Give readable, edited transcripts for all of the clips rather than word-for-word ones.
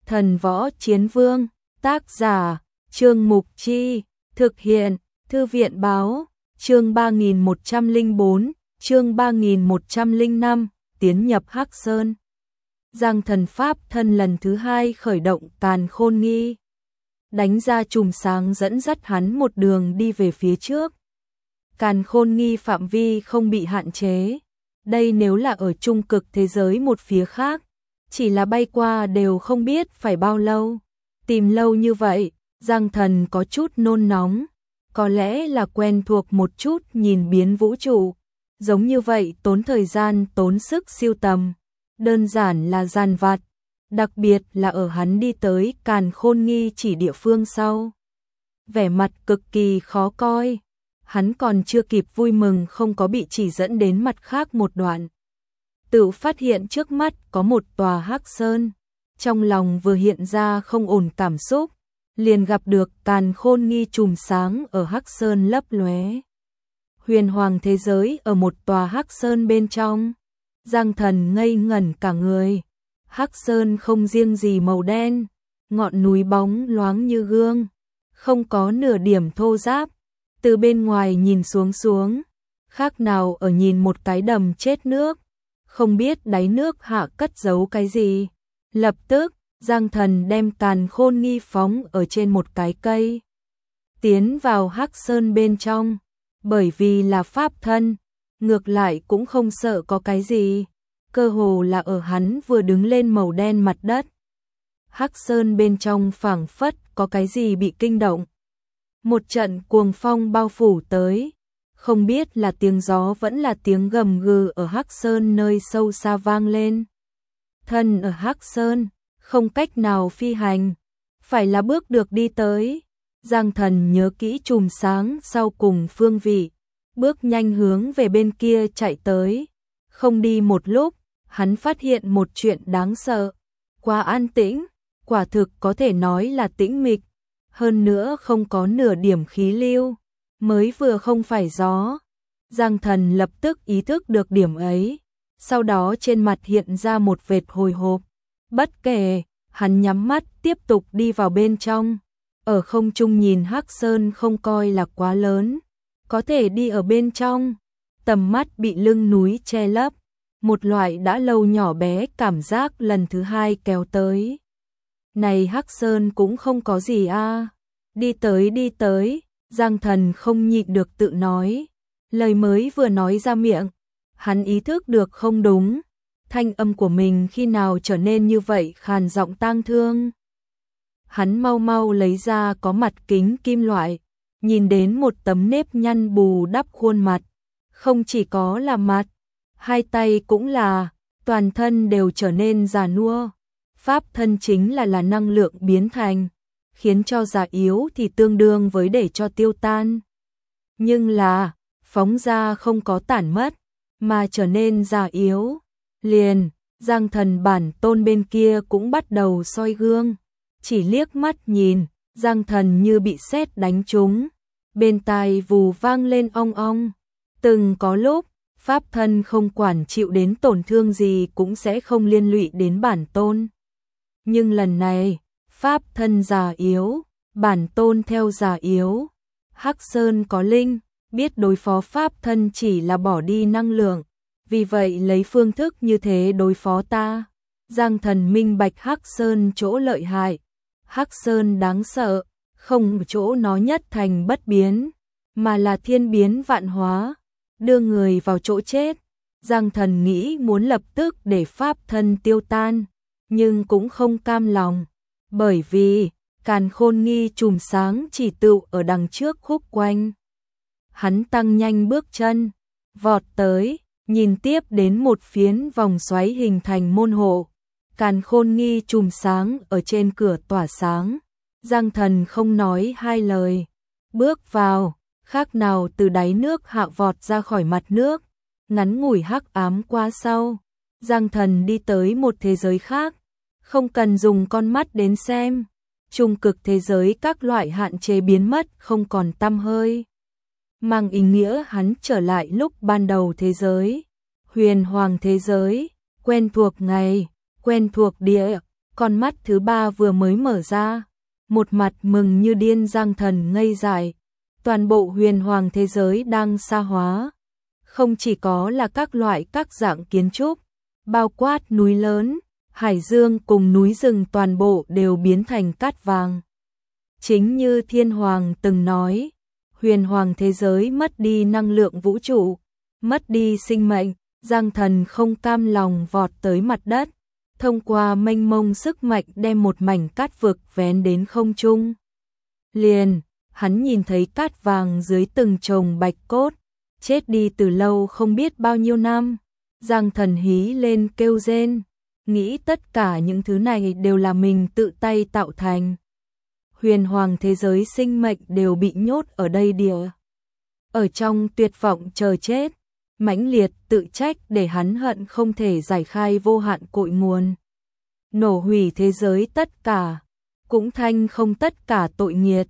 Thần Võ Chiến Vương, tác giả, Trương Mục Chi, thực hiện, Thư viện Báo, chương 3104, chương 3105, tiến nhập Hắc Sơn. Giang Thần pháp thân lần thứ hai khởi động Càn Khôn Nghi, đánh ra chùm sáng dẫn dắt hắn một đường đi về phía trước. Càn Khôn Nghi phạm vi không bị hạn chế, đây nếu là ở trung cực thế giới một phía khác, chỉ là bay qua đều không biết phải bao lâu. Tìm lâu như vậy, Giang Thần có chút nôn nóng, có lẽ là quen thuộc một chút nhìn biến vũ trụ, giống như vậy tốn thời gian tốn sức siêu tầm, đơn giản là dàn vặt, đặc biệt là ở hắn đi tới Càn Khôn Nghi chỉ địa phương sau. Vẻ mặt cực kỳ khó coi, hắn còn chưa kịp vui mừng không có bị chỉ dẫn đến mặt khác một đoạn. Tự phát hiện trước mắt có một tòa Hắc Sơn, trong lòng vừa hiện ra không ổn cảm xúc, liền gặp được Càn Khôn Nghi chùm sáng ở Hắc Sơn lấp lóe. Huyền hoàng thế giới ở một tòa Hắc Sơn bên trong, Giang Thần ngây ngẩn cả người. Hắc Sơn không riêng gì màu đen, ngọn núi bóng loáng như gương, không có nửa điểm thô ráp, từ bên ngoài nhìn xuống, khác nào ở nhìn một cái đầm chết nước, không biết đáy nước hạ cất giấu cái gì. Lập tức, Giang Thần đem Càn Khôn Nghi phóng ở trên một cái cây, tiến vào Hắc Sơn bên trong, bởi vì là pháp thân, ngược lại cũng không sợ có cái gì, cơ hồ là ở hắn vừa đứng lên màu đen mặt đất. Hắc Sơn bên trong phảng phất có cái gì bị kinh động. Một trận cuồng phong bao phủ tới, không biết là tiếng gió vẫn là tiếng gầm gừ ở Hắc Sơn nơi sâu xa vang lên. Thân ở Hắc Sơn, không cách nào phi hành, phải là bước được đi tới. Giang Thần nhớ kỹ chùm sáng sau cùng phương vị, bước nhanh hướng về bên kia chạy tới. Không đi một lúc, hắn phát hiện một chuyện đáng sợ, quá an tĩnh, quả thực có thể nói là tĩnh mịch, hơn nữa không có nửa điểm khí lưu, mới vừa không phải gió. Giang Thần lập tức ý thức được điểm ấy, sau đó trên mặt hiện ra một vệt hồi hộp. Bất kể, hắn nhắm mắt tiếp tục đi vào bên trong. Ở không trung nhìn Hắc Sơn không coi là quá lớn, có thể đi ở bên trong, tầm mắt bị lưng núi che lấp, một loại đã lâu nhỏ bé cảm giác lần thứ hai kéo tới. Này Hắc Sơn cũng không có gì a. Đi tới, Giang Thần không nhịn được tự nói, lời mới vừa nói ra miệng, hắn ý thức được không đúng, thanh âm của mình khi nào trở nên như vậy khàn giọng tang thương. Hắn mau lấy ra có mặt kính kim loại, nhìn đến một tấm nếp nhăn bù đắp khuôn mặt, không chỉ có là mặt, hai tay cũng là, toàn thân đều trở nên già nua. Pháp thân chính là năng lượng biến thành, khiến cho già yếu thì tương đương với để cho tiêu tan. Nhưng là, phóng ra không có tản mất, mà trở nên già yếu. Liền, Giang Thần bản tôn bên kia cũng bắt đầu soi gương, chỉ liếc mắt nhìn, Giang Thần như bị sét đánh trúng, bên tai vù vang lên ong ong. Từng có lúc, pháp thân không quản chịu đến tổn thương gì cũng sẽ không liên lụy đến bản tôn. Nhưng lần này, pháp thân già yếu, bản tôn theo già yếu. Hắc Sơn có linh, biết đối phó pháp thân chỉ là bỏ đi năng lượng, vì vậy lấy phương thức như thế đối phó ta. Giang Thần minh bạch Hắc Sơn chỗ lợi hại. Hắc Sơn đáng sợ, không chỗ nó nhất thành bất biến, mà là thiên biến vạn hóa, đưa người vào chỗ chết. Giang Thần nghĩ muốn lập tức để pháp thân tiêu tan, nhưng cũng không cam lòng, bởi vì Càn Khôn Nghi chùm sáng chỉ tựu ở đằng trước khúc quanh. Hắn tăng nhanh bước chân, vọt tới, nhìn tiếp đến một phiến vòng xoáy hình thành môn hộ. Càn Khôn Nghi chùm sáng ở trên cửa tỏa sáng. Giang Thần không nói hai lời, bước vào, khác nào từ đáy nước hạ vọt ra khỏi mặt nước. Ngắn ngủi hắc ám qua sau, Giang Thần đi tới một thế giới khác, không cần dùng con mắt đến xem. Trung cực thế giới các loại hạn chế biến mất không còn tăm hơi, mang ý nghĩa hắn trở lại lúc ban đầu thế giới. Huyền hoàng thế giới, quen thuộc ngày, quen thuộc địa, Con mắt thứ ba vừa mới mở ra, một mặt mừng như điên Giang Thần ngây dại. Toàn bộ huyền hoàng thế giới đang xa hóa. Không chỉ có là các loại các dạng kiến trúc, bao quát núi lớn, hải dương cùng núi rừng toàn bộ đều biến thành cát vàng. Chính như Thiên Hoàng từng nói, huyền hoàng thế giới mất đi năng lượng vũ trụ, mất đi sinh mệnh, Giang Thần không cam lòng vọt tới mặt đất, thông qua mênh mông sức mạnh đem một mảnh cát vực vén đến không trung. Liền, hắn nhìn thấy cát vàng dưới từng chồng bạch cốt, chết đi từ lâu không biết bao nhiêu năm. Giang Thần hí lên kêu rên, nghĩ tất cả những thứ này đều là mình tự tay tạo thành. Huyền hoàng thế giới sinh mệnh đều bị nhốt ở đây địa. Ở trong tuyệt vọng chờ chết, mãnh liệt tự trách để hắn hận không thể giải khai vô hạn cội nguồn. Nổ hủy thế giới tất cả, cũng thanh không tất cả tội nghiệt.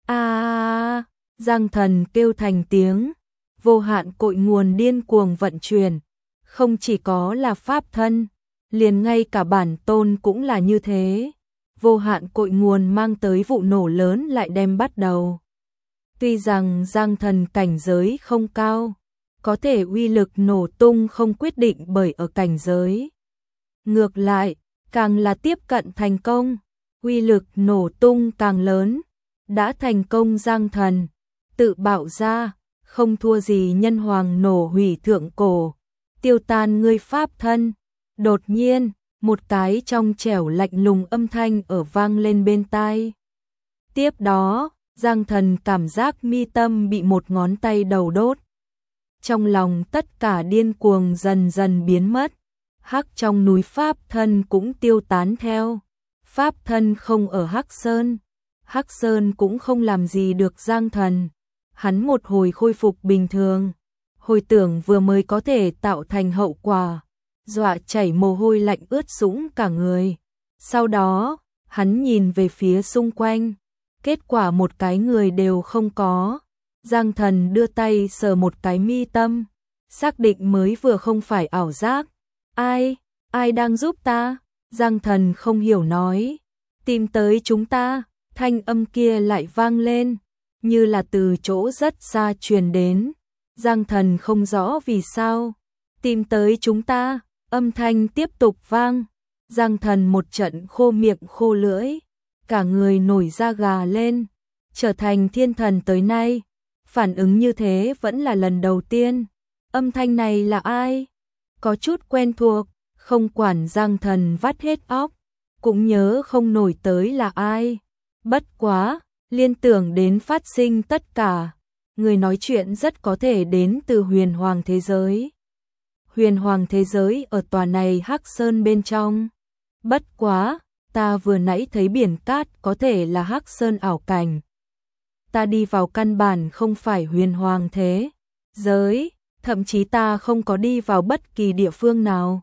Giang Thần kêu thành tiếng, vô hạn cội nguồn điên cuồng vận chuyển, không chỉ có là pháp thân, liền ngay cả bản tôn cũng là như thế. Vô hạn cội nguồn mang tới vụ nổ lớn lại đem bắt đầu. Tuy rằng Giang Thần cảnh giới không cao, có thể uy lực nổ tung không quyết định bởi ở cảnh giới. Ngược lại, càng là tiếp cận thành công, uy lực nổ tung càng lớn. Đã thành công Giang Thần, tự bạo ra, không thua gì nhân hoàng nổ hủy thượng cổ, tiêu tan ngươi pháp thân. Đột nhiên, một cái trong trẻo lạnh lùng âm thanh ở vang lên bên tai. Tiếp đó, Giang Thần cảm giác mi tâm bị một ngón tay đầu đốt. Trong lòng tất cả điên cuồng dần dần biến mất, hắc trong núi pháp thân cũng tiêu tán theo. Pháp thân không ở Hắc Sơn, Hắc Sơn cũng không làm gì được Giang Thần. Hắn một hồi khôi phục bình thường, hồi tưởng vừa mới có thể tạo thành hậu quả, dọa chảy mồ hôi lạnh ướt sũng cả người. Sau đó, hắn nhìn về phía xung quanh, kết quả một cái người đều không có. Giang Thần đưa tay sờ một cái mi tâm, xác định mới vừa không phải ảo giác. Ai đang giúp ta? Giang Thần không hiểu nói. Tìm tới chúng ta, thanh âm kia lại vang lên, như là từ chỗ rất xa truyền đến. Giang Thần không rõ vì sao. Tìm tới chúng ta, âm thanh tiếp tục vang. Giang Thần một trận khô miệng khô lưỡi, cả người nổi da gà lên, trở thành thiên thần tới nay. Phản ứng như thế vẫn là lần đầu tiên. Âm thanh này là ai? Có chút quen thuộc, không quản Giang Thần vắt hết óc, cũng nhớ không nổi tới là ai. Bất quá, liên tưởng đến phát sinh tất cả, người nói chuyện rất có thể đến từ huyền hoàng thế giới. Huyền hoàng thế giới ở tòa này Hắc Sơn bên trong. Bất quá, ta vừa nãy thấy biển cát có thể là Hắc Sơn ảo cảnh. Ta đi vào căn bản không phải huyền hoàng thế giới, thậm chí ta không có đi vào bất kỳ địa phương nào.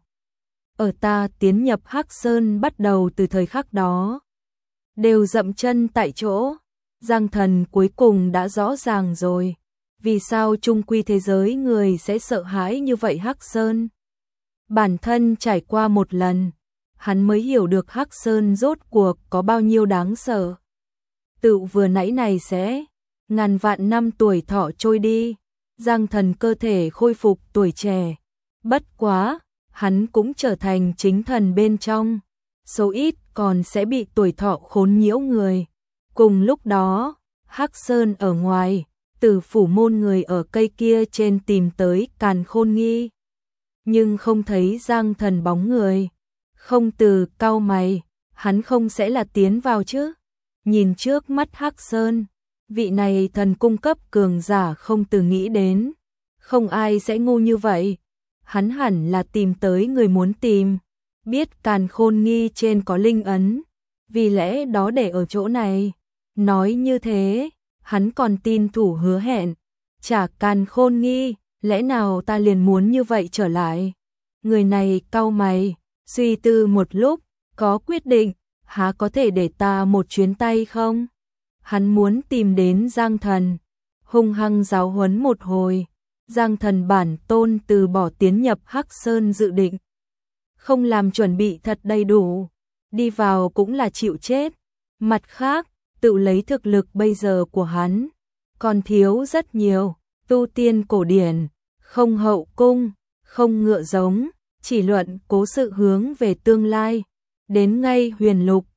Ở ta tiến nhập Hắc Sơn bắt đầu từ thời khắc đó, đều dậm chân tại chỗ. Giang Thần cuối cùng đã rõ ràng rồi, vì sao chung quy thế giới người sẽ sợ hãi như vậy Hắc Sơn. Bản thân trải qua một lần, hắn mới hiểu được Hắc Sơn rốt cuộc có bao nhiêu đáng sợ. Tự vừa nãy này sẽ, ngàn vạn năm tuổi thọ trôi đi, Giang Thần cơ thể khôi phục tuổi trẻ. Bất quá, hắn cũng trở thành chính thần bên trong, số ít còn sẽ bị tuổi thọ khốn nhiễu người. Cùng lúc đó, Hắc Sơn ở ngoài, Tử Phủ môn người ở cây kia trên tìm tới Càn Khôn Nghi, nhưng không thấy Giang Thần bóng người. Không từ cau mày, hắn không sẽ là tiến vào chứ? Nhìn trước mắt Hắc Sơn, vị này thần cung cấp cường giả không từ nghĩ đến, không ai sẽ ngu như vậy. Hắn hẳn là tìm tới người muốn tìm, biết Càn Khôn Nghi trên có linh ấn, vì lẽ đó để ở chỗ này. Nói như thế, hắn còn tin thủ hứa hẹn, trả Càn Khôn Nghi, lẽ nào ta liền muốn như vậy trở lại? Người này cau mày, suy tư một lúc, có quyết định, há có thể để ta một chuyến tay không? Hắn muốn tìm đến Giang Thần, hung hăng giáo huấn một hồi. Giang Thần bản tôn từ bỏ tiến nhập Hắc Sơn dự định, không làm chuẩn bị thật đầy đủ, đi vào cũng là chịu chết. Mặt khác, tự lấy thực lực bây giờ của hắn, còn thiếu rất nhiều, tu tiên cổ điển, không hậu cung, không ngựa giống, chỉ luận cố sự hướng về tương lai. Đến ngay huyền lục,